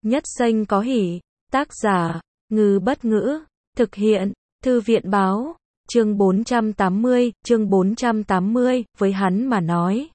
Nhất Xanh có hỉ. Tác giả, Ngư Bất Ngữ. Thực hiện, Thư viện Báo. Chương 480, với hắn mà nói.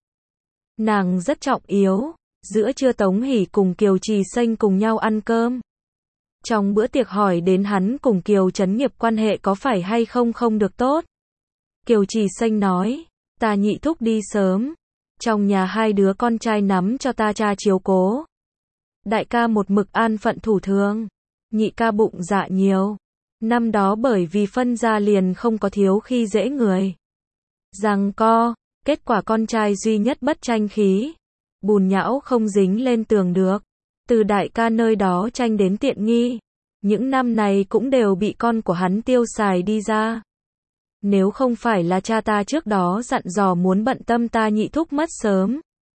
Nàng rất trọng yếu. Giữa trưa Tống Hỷ cùng Kiều Trì Xanh cùng nhau ăn cơm. Trong bữa tiệc hỏi đến hắn cùng Kiều Trấn Nghiệp quan hệ có phải hay không không được tốt. Kiều Trì Xanh nói, ta nhị thúc đi sớm. Trong nhà hai đứa con trai nắm cho ta cha chiếu cố. Đại ca một mực an phận thủ thường. Nhị ca bụng dạ nhiều. Năm đó bởi vì phân gia liền không có thiếu khi dễ người. Giằng co, kết quả con trai duy nhất bất tranh khí. Bùn nhão không dính lên tường được. Từ đại ca nơi đó tranh đến tiện nghi. Những năm này cũng đều bị con của hắn tiêu xài đi ra. Nếu không phải là cha ta trước đó dặn dò muốn bận tâm ta nhị thúc mất sớm,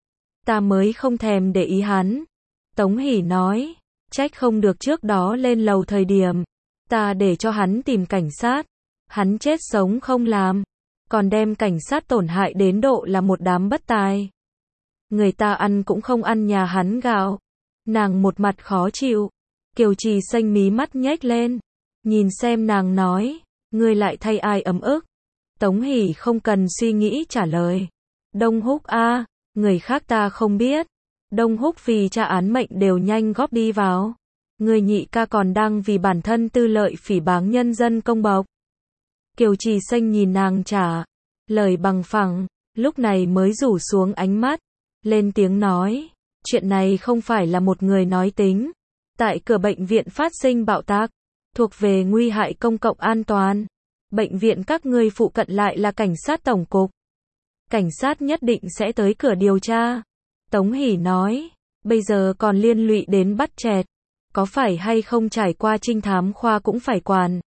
ta mới không thèm để ý hắn. Tống Hỷ nói, trách không được trước đó lên lầu thời điểm, ta để cho hắn tìm cảnh sát. Hắn chết sống không làm, còn đem cảnh sát tổn hại đến độ là một đám bất tài. Người ta ăn cũng không ăn nhà hắn gạo. Nàng một mặt khó chịu. Kiều Trì Xanh mí mắt nhếch lên. Nhìn xem nàng nói, ngươi lại thay ai ấm ức. Tống Hỷ không cần suy nghĩ trả lời. Đông Húc a, người khác ta không biết. Đông Húc vì tra án mệnh đều nhanh góp đi vào. Người nhị ca còn đang vì bản thân tư lợi phỉ báng nhân dân công bộc. Kiều Trì Xanh nhìn nàng trả lời bằng phẳng, lúc này mới rủ xuống ánh mắt, lên tiếng nói, chuyện này không phải là một người nói tính. Tại cửa bệnh viện phát sinh bạo tạc, thuộc về nguy hại công cộng an toàn. Bệnh viện các ngươi phụ cận lại là cảnh sát tổng cục. Cảnh sát nhất định sẽ tới cửa điều tra. Tống Hỷ nói, bây giờ còn liên lụy đến bắt chẹt. Có phải hay không trải qua trinh thám khoa cũng phải quản.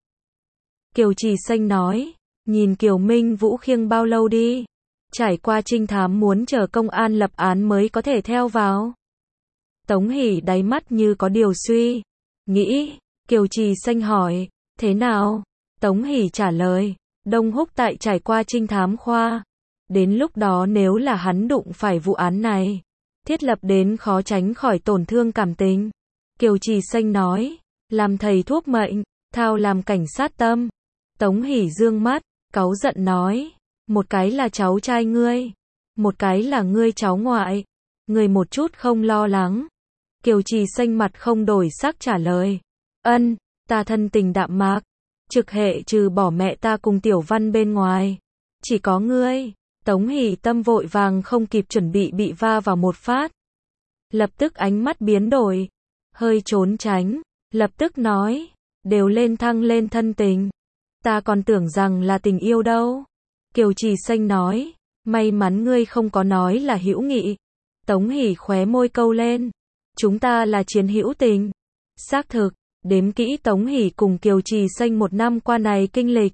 Kiều Trì Xanh nói, nhìn Kiều Minh Vũ khiêng bao lâu đi. Trải qua trinh thám muốn chờ công an lập án mới có thể theo vào. Tống Hỷ đáy mắt như có điều suy nghĩ. Kiều Trì Xanh hỏi, thế nào? Tống Hỷ trả lời, Đông Húc tại trải qua trinh thám khoa. Đến lúc đó nếu là hắn đụng phải vụ án này, thiết lập đến khó tránh khỏi tổn thương cảm tình. Kiều Trì Xanh nói, làm thầy thuốc mệnh, thao làm cảnh sát tâm. Tống Hỷ dương mắt, cáu giận nói, một cái là cháu trai ngươi, một cái là ngươi cháu ngoại, ngươi một chút không lo lắng. Kiều Trì Xanh mặt không đổi sắc trả lời, ân, ta thân tình đạm mạc, trực hệ trừ bỏ mẹ ta cùng Tiểu Văn bên ngoài, chỉ có ngươi. Tống Hỷ tâm vội vàng không kịp chuẩn bị va vào một phát. Lập tức ánh mắt biến đổi, hơi trốn tránh, lập tức nói, đều lên thăng lên thân tình. Ta còn tưởng rằng là tình yêu đâu. Kiều Trì Xanh nói, may mắn ngươi không có nói là hữu nghị. Tống Hỷ khóe môi câu lên, chúng ta là chiến hữu tình. Xác thực, đếm kỹ Tống Hỷ cùng Kiều Trì Xanh một năm qua này kinh lịch.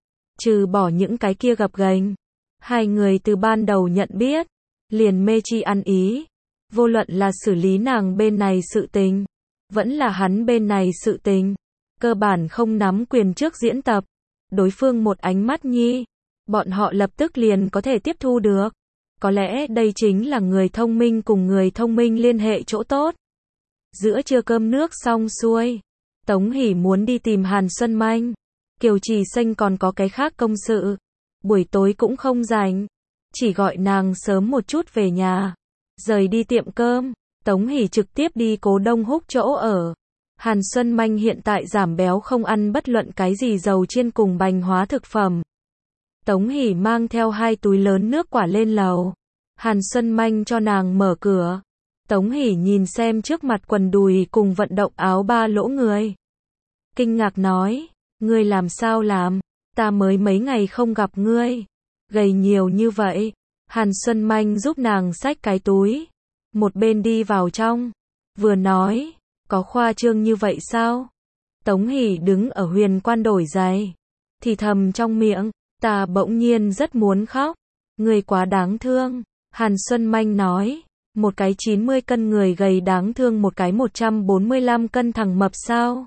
Trừ bỏ những cái kia gập ghềnh, hai người từ ban đầu nhận biết, liền mê chi ăn ý. Vô luận là xử lý nàng bên này sự tình, vẫn là hắn bên này sự tình, cơ bản không nắm quyền trước diễn tập. Đối phương một ánh mắt nhi, bọn họ lập tức liền có thể tiếp thu được. Có lẽ đây chính là người thông minh cùng người thông minh liên hệ chỗ tốt. Giữa trưa cơm nước xong xuôi, Tống Hỷ muốn đi tìm Hàn Xuân Manh. Kiều Trì Xanh còn có cái khác công sự, buổi tối cũng không rảnh, chỉ gọi nàng sớm một chút về nhà. Rời đi tiệm cơm, Tống Hỷ trực tiếp đi Cố Đông Húc chỗ ở. Hàn Xuân Manh hiện tại giảm béo không ăn bất luận cái gì dầu chiên cùng bánh hóa thực phẩm. Tống Hỷ mang theo 2 túi lớn nước quả lên lầu. Hàn Xuân Manh cho nàng mở cửa. Tống Hỷ nhìn xem trước mặt quần đùi cùng vận động áo 3 lỗ người. Kinh ngạc nói, ngươi làm sao làm, ta mới mấy ngày không gặp ngươi, gầy nhiều như vậy. Hàn Xuân Manh giúp nàng xách cái túi, một bên đi vào trong, vừa nói, có khoa trương như vậy sao? Tống Hỷ đứng ở Huyền Quan đổi giày, thì thầm trong miệng, ta bỗng nhiên rất muốn khóc, ngươi quá đáng thương. Hàn Xuân Manh nói, một cái 90 cân người gầy đáng thương một cái 145 cân thằng mập sao?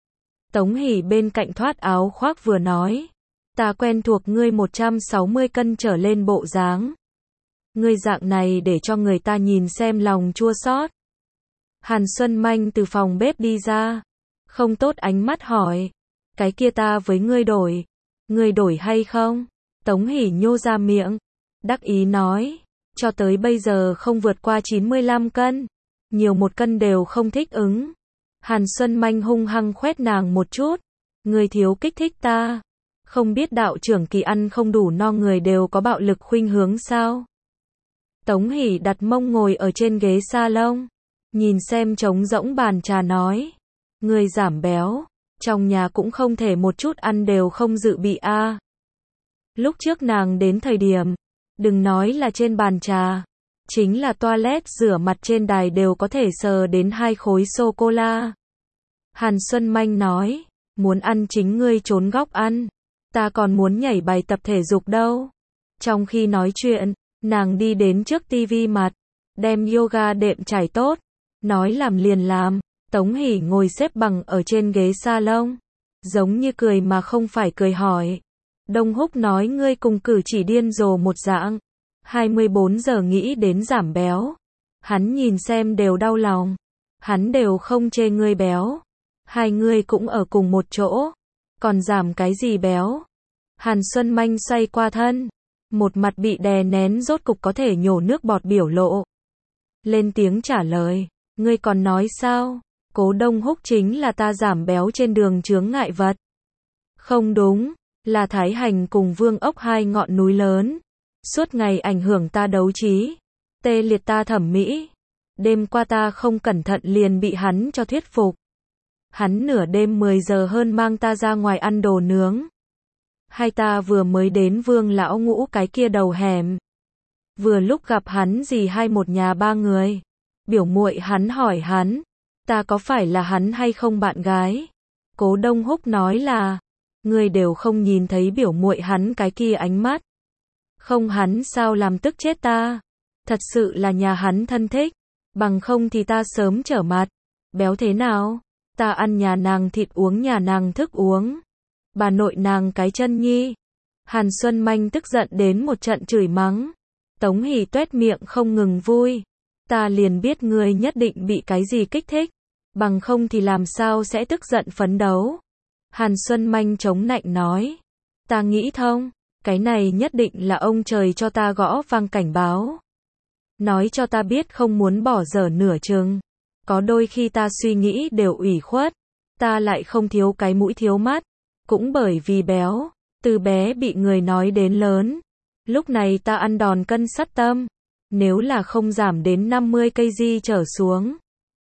Tống Hỷ bên cạnh thoát áo khoác vừa nói, ta quen thuộc ngươi 160 cân trở lên bộ dáng. Ngươi dạng này để cho người ta nhìn xem lòng chua xót. Hàn Xuân Manh từ phòng bếp đi ra. Không tốt ánh mắt hỏi. Cái kia ta với ngươi đổi. Ngươi đổi hay không? Tống Hỷ nhô ra miệng. Đắc ý nói. Cho tới bây giờ không vượt qua 95 cân. Nhiều 1 cân đều không thích ứng. Hàn Xuân Manh hung hăng khoét nàng một chút. Ngươi thiếu kích thích ta. Không biết đạo trưởng Kỳ ăn không đủ no người đều có bạo lực khuynh hướng sao? Tống Hỷ đặt mông ngồi ở trên ghế salon. Nhìn xem trống rỗng bàn trà nói. Ngươi giảm béo. Trong nhà cũng không thể một chút ăn đều không dự bị a. Lúc trước nàng đến thời điểm. Đừng nói là trên bàn trà. Chính là toilet rửa mặt trên đài đều có thể sờ đến 2 khối sô-cô-la. Hàn Xuân Manh nói. Muốn ăn chính ngươi trốn góc ăn. Ta còn muốn nhảy bài tập thể dục đâu. Trong khi nói chuyện, nàng đi đến trước tivi mặt. Đem yoga đệm trải tốt. Nói làm liền làm. Tống Hỷ ngồi xếp bằng ở trên ghế salon. Giống như cười mà không phải cười hỏi. Đông Húc nói ngươi cùng cử chỉ điên rồ một dạng. 24 giờ nghĩ đến giảm béo. Hắn nhìn xem đều đau lòng. Hắn đều không chê ngươi béo. Hai ngươi cũng ở cùng một chỗ. Còn giảm cái gì béo? Hàn Xuân Manh xoay qua thân. Một mặt bị đè nén rốt cục có thể nhổ nước bọt biểu lộ. Lên tiếng trả lời. Ngươi còn nói sao? Cố Đông Húc chính là ta giảm béo trên đường chướng ngại vật. Không đúng. Là Thái Hành cùng Vương Ốc 2 ngọn núi lớn. Suốt ngày ảnh hưởng ta đấu trí. Tê liệt ta thẩm mỹ. Đêm qua ta không cẩn thận liền bị hắn cho thuyết phục. Hắn nửa đêm 10 giờ hơn mang ta ra ngoài ăn đồ nướng. Hai ta vừa mới đến Vương lão ngũ cái kia đầu hẻm. Vừa lúc gặp hắn dì hai một nhà 3 người. Biểu muội hắn hỏi hắn. Ta có phải là hắn hay không bạn gái? Cố Đông Húc nói là. Người đều không nhìn thấy biểu muội hắn cái kia ánh mắt. Không hắn sao làm tức chết ta. Thật sự là nhà hắn thân thích. Bằng không thì ta sớm trở mặt. Béo thế nào? Ta ăn nhà nàng thịt uống nhà nàng thức uống. Bà nội nàng cái chân nhi. Hàn Xuân Manh tức giận đến một trận chửi mắng. Tống Hỷ tuét miệng không ngừng vui. Ta liền biết ngươi nhất định bị cái gì kích thích. Bằng không thì làm sao sẽ tức giận phấn đấu. Hàn Xuân Manh chống nạnh nói. Ta nghĩ thông. Cái này nhất định là ông trời cho ta gõ vang cảnh báo. Nói cho ta biết không muốn bỏ dở nửa chừng. Có đôi khi ta suy nghĩ đều ủy khuất. Ta lại không thiếu cái mũi thiếu mắt. Cũng bởi vì béo. Từ bé bị người nói đến lớn. Lúc này ta ăn đòn cân sắt tâm. Nếu là không giảm đến 50 kg trở xuống.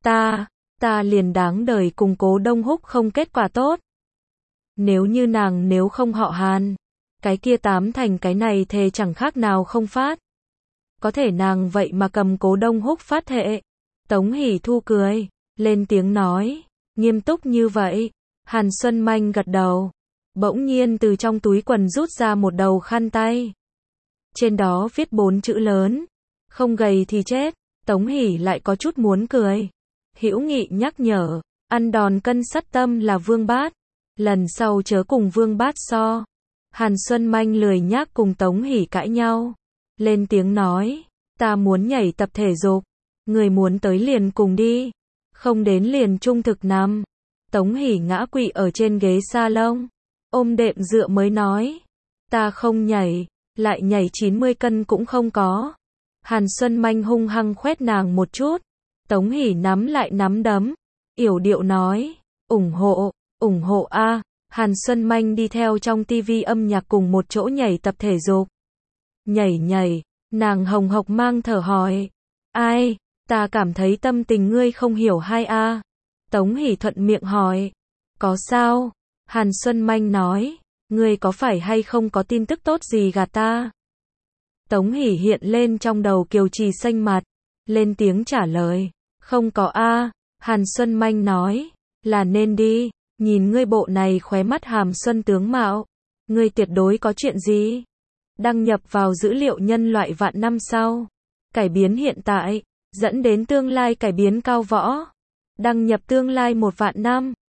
Ta liền đáng đời cùng Cố Đông Húc không kết quả tốt. Nếu như nàng nếu không họ Hàn. Cái kia 8 thành cái này thề chẳng khác nào không phát. Có thể nàng vậy mà cầm Cố Đông Húc phát thệ. Tống Hỷ thu cười. Lên tiếng nói. Nghiêm túc như vậy. Hàn Xuân Manh gật đầu. Bỗng nhiên từ trong túi quần rút ra một đầu khăn tay. Trên đó viết 4 chữ lớn. Không gầy thì chết. Tống Hỷ lại có chút muốn cười. Hữu Nghị nhắc nhở. Ăn đòn cân sắt tâm là Vương Bát. Lần sau chớ cùng Vương Bát so. Hàn Xuân Manh lười nhác cùng Tống Hỷ cãi nhau. Lên tiếng nói. Ta muốn nhảy tập thể dục. Người muốn tới liền cùng đi. Không đến liền trung thực nằm. Tống Hỷ ngã quỵ ở trên ghế salon. Ôm đệm dựa mới nói. Ta không nhảy. Lại nhảy 90 cân cũng không có. Hàn Xuân Manh hung hăng khoét nàng một chút. Tống Hỷ nắm lại nắm đấm. Yểu điệu nói. Ủng hộ a. Hàn Xuân Manh đi theo trong tivi âm nhạc cùng một chỗ nhảy tập thể dục. Nhảy. Nàng hồng hộc mang thở hỏi. Ai? Ta cảm thấy tâm tình ngươi không hiểu hay a. Tống Hỷ thuận miệng hỏi. Có sao? Hàn Xuân Manh nói. Ngươi có phải hay không có tin tức tốt gì gạt ta? Tống Hỷ hiện lên trong đầu Kiều Trì xanh mặt. Lên tiếng trả lời. Không có a. Hàn Xuân Manh nói. Là nên đi. Nhìn ngươi bộ này khóe mắt hàm xuân tướng mạo. Ngươi tuyệt đối có chuyện gì? Đăng nhập vào dữ liệu nhân loại vạn năm sau. Cải biến hiện tại. Dẫn đến tương lai cải biến cao võ. Đăng nhập tương lai 1 vạn năm.